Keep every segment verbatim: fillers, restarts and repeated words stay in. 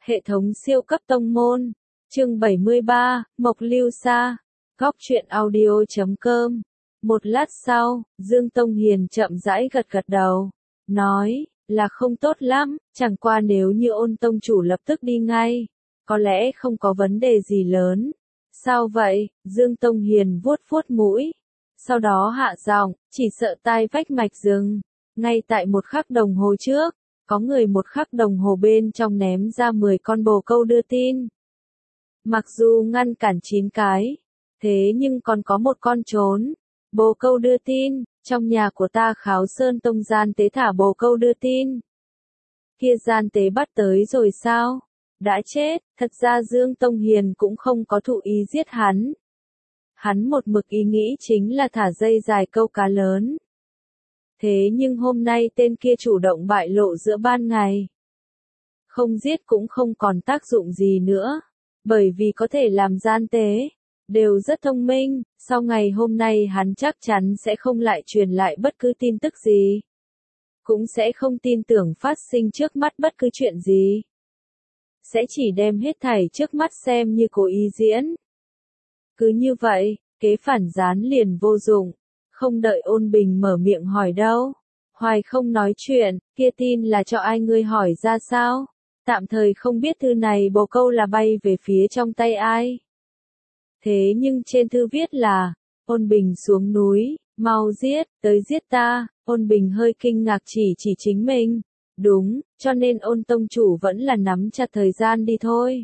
Hệ thống siêu cấp tông môn. Chương bảy mươi ba, Mộc Lưu Sa. Góc truyện audio chấm com. Một lát sau, Dương Tông Hiền chậm rãi gật gật đầu, nói là không tốt lắm, chẳng qua nếu như Ôn tông chủ lập tức đi ngay, có lẽ không có vấn đề gì lớn. Sao vậy? Dương Tông Hiền vuốt vuốt mũi, sau đó hạ giọng, chỉ sợ tai vách mạch rừng. Ngay tại một khắc đồng hồ trước, có người một khắc đồng hồ bên trong ném ra mười con bồ câu đưa tin. Mặc dù ngăn cản chín cái, thế nhưng còn có một con trốn. Bồ câu đưa tin, trong nhà của ta Kháo Sơn Tông gian tế thả bồ câu đưa tin. Kia gian tế bắt tới rồi sao? Đã chết. Thật ra Dương Tông Hiền cũng không có thụ ý giết hắn. Hắn một mực ý nghĩ chính là thả dây dài câu cá lớn. Thế nhưng hôm nay tên kia chủ động bại lộ giữa ban ngày. Không giết cũng không còn tác dụng gì nữa, bởi vì có thể làm gian tế, đều rất thông minh, sau ngày hôm nay hắn chắc chắn sẽ không lại truyền lại bất cứ tin tức gì. Cũng sẽ không tin tưởng phát sinh trước mắt bất cứ chuyện gì. Sẽ chỉ đem hết thảy trước mắt xem như cố ý diễn. Cứ như vậy, kế phản gián liền vô dụng. Không đợi Ôn Bình mở miệng hỏi đâu. Hoài không nói chuyện, kia tin là cho ai ngươi hỏi ra sao? Tạm thời không biết thư này bồ câu là bay về phía trong tay ai. Thế nhưng trên thư viết là, Ôn Bình xuống núi, mau giết, tới giết ta. Ôn Bình hơi kinh ngạc chỉ chỉ chính mình. Đúng, cho nên Ôn tông chủ vẫn là nắm chặt thời gian đi thôi.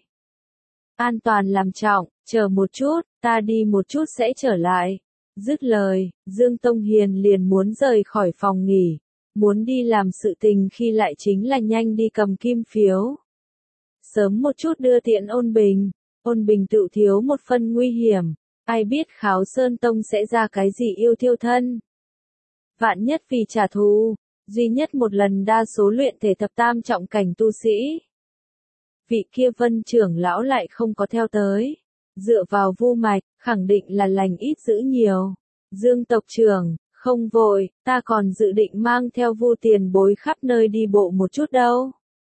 An toàn làm trọng, chờ một chút, ta đi một chút sẽ trở lại. Dứt lời, Dương Tông Hiền liền muốn rời khỏi phòng nghỉ, muốn đi làm sự tình khi lại chính là nhanh đi cầm kim phiếu. Sớm một chút đưa tiện Ôn Bình, Ôn Bình tự thiếu một phần nguy hiểm, ai biết Kháo Sơn Tông sẽ ra cái gì yêu thiêu thân. Vạn nhất vì trả thù, duy nhất một lần đa số luyện thể thập tam trọng cảnh tu sĩ. Vị kia Vân trưởng lão lại không có theo tới. Dựa vào Vu mạch, khẳng định là lành ít dữ nhiều. Dương tộc trưởng, không vội, ta còn dự định mang theo Vu tiền bối khắp nơi đi bộ một chút đâu.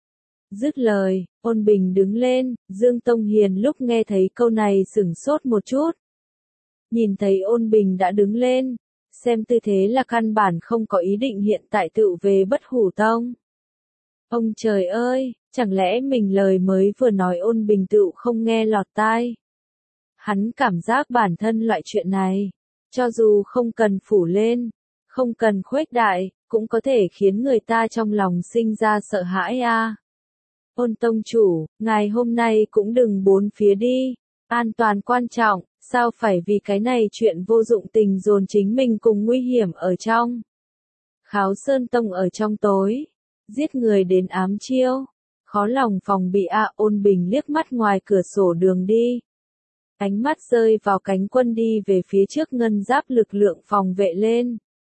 Dứt lời, Ôn Bình đứng lên, Dương Tông Hiền lúc nghe thấy câu này sửng sốt một chút. Nhìn thấy Ôn Bình đã đứng lên, xem tư thế là căn bản không có ý định hiện tại tự về Bất Hủ Tông. Ông trời ơi, chẳng lẽ mình lời mới vừa nói Ôn Bình tự không nghe lọt tai. Hắn cảm giác bản thân loại chuyện này, cho dù không cần phủ lên, không cần khuếch đại, cũng có thể khiến người ta trong lòng sinh ra sợ hãi a. À. Ôn tông chủ, ngài hôm nay cũng đừng bốn phía đi, an toàn quan trọng, sao phải vì cái này chuyện vô dụng tình dồn chính mình cùng nguy hiểm ở trong. Kháo Sơn Tông ở trong tối, giết người đến ám chiêu, khó lòng phòng bị a. À. Ôn Bình liếc mắt ngoài cửa sổ đường đi. Ánh mắt rơi vào cánh quân đi về phía trước ngân giáp lực lượng phòng vệ lên.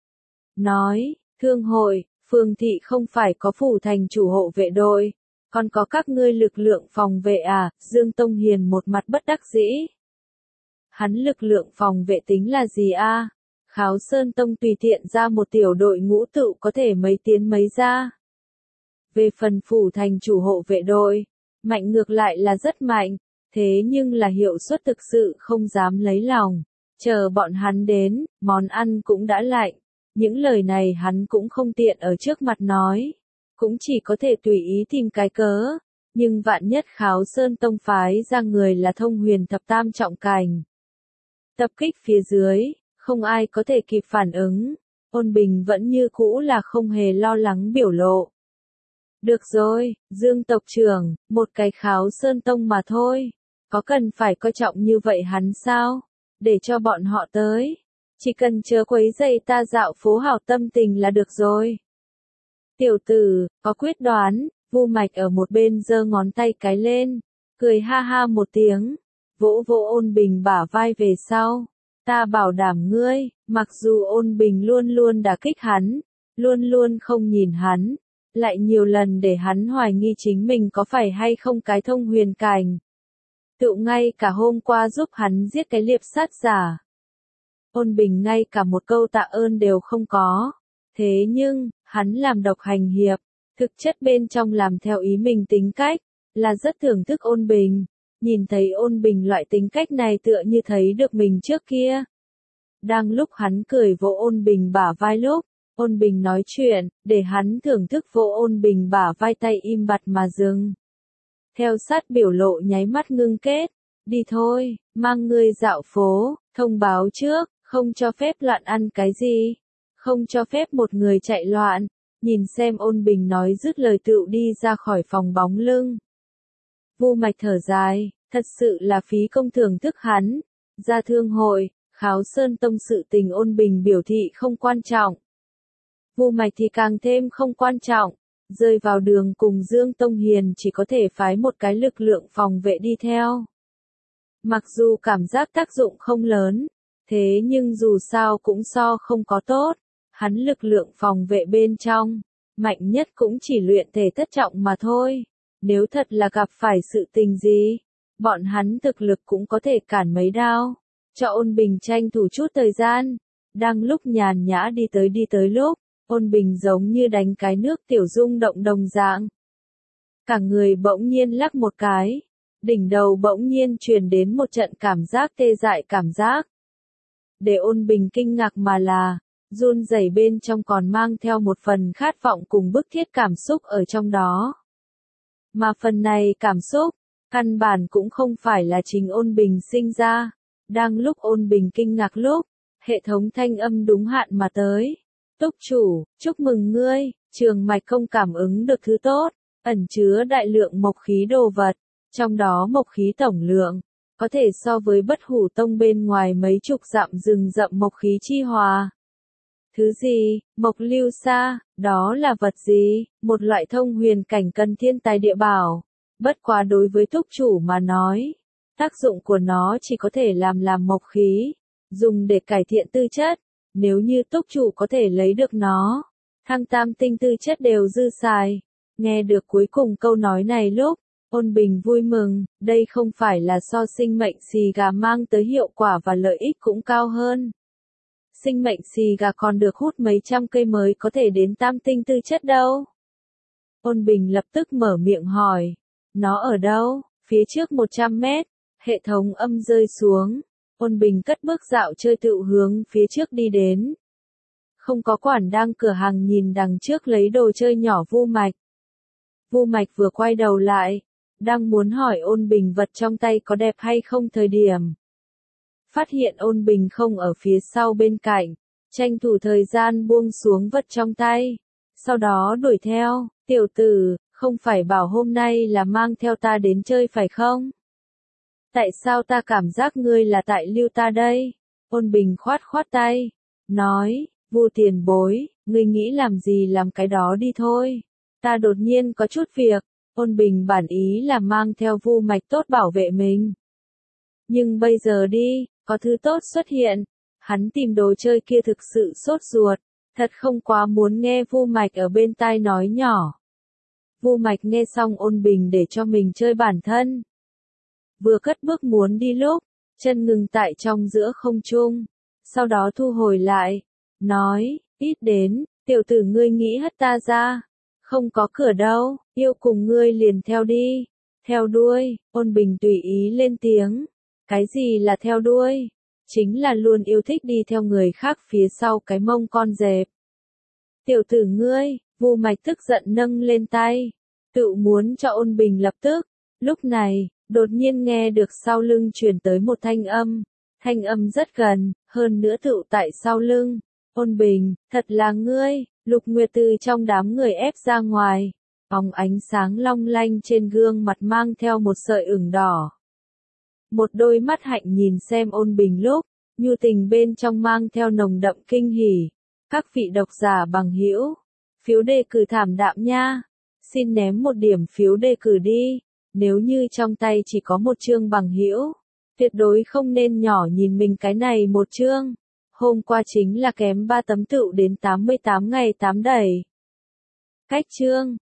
Nói, thương hội, phường thị không phải có phủ thành chủ hộ vệ đội, còn có các ngươi lực lượng phòng vệ à, Dương Tông Hiền một mặt bất đắc dĩ. Hắn lực lượng phòng vệ tính là gì a? À? Kháo Sơn Tông tùy tiện ra một tiểu đội ngũ tự có thể mấy tiến mấy ra. Về phần phủ thành chủ hộ vệ đội, mạnh ngược lại là rất mạnh. Thế nhưng là hiệu suất thực sự không dám lấy lòng. Chờ bọn hắn đến, món ăn cũng đã lạnh. Những lời này hắn cũng không tiện ở trước mặt nói. Cũng chỉ có thể tùy ý tìm cái cớ. Nhưng vạn nhất Kháo Sơn Tông phái ra người là thông huyền thập tam trọng cảnh. Tập kích phía dưới, không ai có thể kịp phản ứng. Ôn Bình vẫn như cũ là không hề lo lắng biểu lộ. Được rồi, Dương tộc trưởng, một cái Kháo Sơn Tông mà thôi. Có cần phải coi trọng như vậy hắn sao? Để cho bọn họ tới. Chỉ cần chớ quấy rầy ta dạo phố hảo tâm tình là được rồi. Tiểu tử, có quyết đoán, Vu mạch ở một bên giơ ngón tay cái lên, cười ha ha một tiếng, vỗ vỗ Ôn Bình bả vai về sau. Ta bảo đảm ngươi, mặc dù Ôn Bình luôn luôn đả kích hắn, luôn luôn không nhìn hắn, lại nhiều lần để hắn hoài nghi chính mình có phải hay không cái thông huyền cảnh. Tự ngay cả hôm qua giúp hắn giết cái liệp sát giả. Ôn Bình ngay cả một câu tạ ơn đều không có. Thế nhưng, hắn làm độc hành hiệp, thực chất bên trong làm theo ý mình tính cách, là rất thưởng thức Ôn Bình. Nhìn thấy Ôn Bình loại tính cách này tựa như thấy được mình trước kia. Đang lúc hắn cười vỗ Ôn Bình bả vai lúc, Ôn Bình nói chuyện, để hắn thưởng thức vỗ Ôn Bình bả vai tay im bặt mà dừng. Theo sát biểu lộ nháy mắt ngưng kết, đi thôi, mang ngươi dạo phố, thông báo trước, không cho phép loạn ăn cái gì, không cho phép một người chạy loạn, nhìn xem Ôn Bình nói dứt lời tựu đi ra khỏi phòng bóng lưng. Vu Mạch thở dài, thật sự là phí công thưởng thức hắn, ra thương hội, Kháo Sơn Tông sự tình Ôn Bình biểu thị không quan trọng. Vu Mạch thì càng thêm không quan trọng, rơi vào đường cùng Dương Tông Hiền chỉ có thể phái một cái lực lượng phòng vệ đi theo. Mặc dù cảm giác tác dụng không lớn, thế nhưng dù sao cũng so không có tốt, hắn lực lượng phòng vệ bên trong, mạnh nhất cũng chỉ luyện thể thất trọng mà thôi, nếu thật là gặp phải sự tình gì, bọn hắn thực lực cũng có thể cản mấy đao, cho Ôn Bình tranh thủ chút thời gian, đang lúc nhàn nhã đi tới đi tới lúc, Ôn Bình giống như đánh cái nước tiểu rung động đồng dạng. Cả người bỗng nhiên lắc một cái, đỉnh đầu bỗng nhiên truyền đến một trận cảm giác tê dại cảm giác. Để Ôn Bình kinh ngạc mà là, run rẩy bên trong còn mang theo một phần khát vọng cùng bức thiết cảm xúc ở trong đó. Mà phần này cảm xúc, căn bản cũng không phải là chính Ôn Bình sinh ra. Đang lúc Ôn Bình kinh ngạc lúc, hệ thống thanh âm đúng hạn mà tới. Túc chủ, chúc mừng ngươi, trường mạch không cảm ứng được thứ tốt, ẩn chứa đại lượng mộc khí đồ vật, trong đó mộc khí tổng lượng, có thể so với Bất Hủ Tông bên ngoài mấy chục dặm rừng rậm mộc khí chi hòa. Thứ gì, mộc lưu sa, đó là vật gì, một loại thông huyền cảnh cần thiên tài địa bảo, bất quá đối với túc chủ mà nói, tác dụng của nó chỉ có thể làm làm mộc khí, dùng để cải thiện tư chất. Nếu như túc chủ có thể lấy được nó, thăng tam tinh tư chất đều dư xài. Nghe được cuối cùng câu nói này lúc, Ôn Bình vui mừng, đây không phải là so sinh mệnh xì gà mang tới hiệu quả và lợi ích cũng cao hơn. Sinh mệnh xì gà còn được hút mấy trăm cây mới có thể đến tam tinh tư chất đâu. Ôn Bình lập tức mở miệng hỏi, nó ở đâu, phía trước một trăm mét, hệ thống âm rơi xuống. Ôn Bình cất bước dạo chơi tự hướng phía trước đi đến. Không có quản đang cửa hàng nhìn đằng trước lấy đồ chơi nhỏ Vu Mạch. Vu Mạch vừa quay đầu lại, đang muốn hỏi Ôn Bình vật trong tay có đẹp hay không thời điểm. Phát hiện Ôn Bình không ở phía sau bên cạnh, tranh thủ thời gian buông xuống vật trong tay. Sau đó đuổi theo, tiểu tử, không phải bảo hôm nay là mang theo ta đến chơi phải không? Tại sao ta cảm giác ngươi là tại lưu ta đây? Ôn Bình khoát khoát tay, nói, Vu tiền bối, ngươi nghĩ làm gì làm cái đó đi thôi. Ta đột nhiên có chút việc, Ôn Bình bản ý là mang theo Vu Mạch tốt bảo vệ mình. Nhưng bây giờ đi, có thứ tốt xuất hiện, hắn tìm đồ chơi kia thực sự sốt ruột, thật không quá muốn nghe Vu Mạch ở bên tai nói nhỏ. Vu Mạch nghe xong Ôn Bình để cho mình chơi bản thân. Vừa cất bước muốn đi lúc, chân ngừng tại trong giữa không trung, sau đó thu hồi lại, nói, ít đến, tiểu tử ngươi nghĩ hất ta ra, không có cửa đâu, yêu cùng ngươi liền theo đi, theo đuôi, Ôn Bình tùy ý lên tiếng, cái gì là theo đuôi, chính là luôn yêu thích đi theo người khác phía sau cái mông con dẹp. Tiểu tử ngươi, Vu Mạch tức giận nâng lên tay, tự muốn cho Ôn Bình lập tức, lúc này, đột nhiên nghe được sau lưng truyền tới một thanh âm, thanh âm rất gần, hơn nữa tựu tại sau lưng. Ôn Bình, thật là ngươi, Lục Nguyệt từ trong đám người ép ra ngoài, bóng ánh sáng long lanh trên gương mặt mang theo một sợi ửng đỏ. Một đôi mắt hạnh nhìn xem Ôn Bình lúc, nhu tình bên trong mang theo nồng đậm kinh hỉ. Các vị độc giả bằng hữu, phiếu đề cử thảm đạm nha, xin ném một điểm phiếu đề cử đi. Nếu như trong tay chỉ có một chương bằng hữu, tuyệt đối không nên nhỏ nhìn mình cái này một chương. Hôm qua chính là kém ba tấm tựu đến tám mươi tám ngày tám đẩy. Cách chương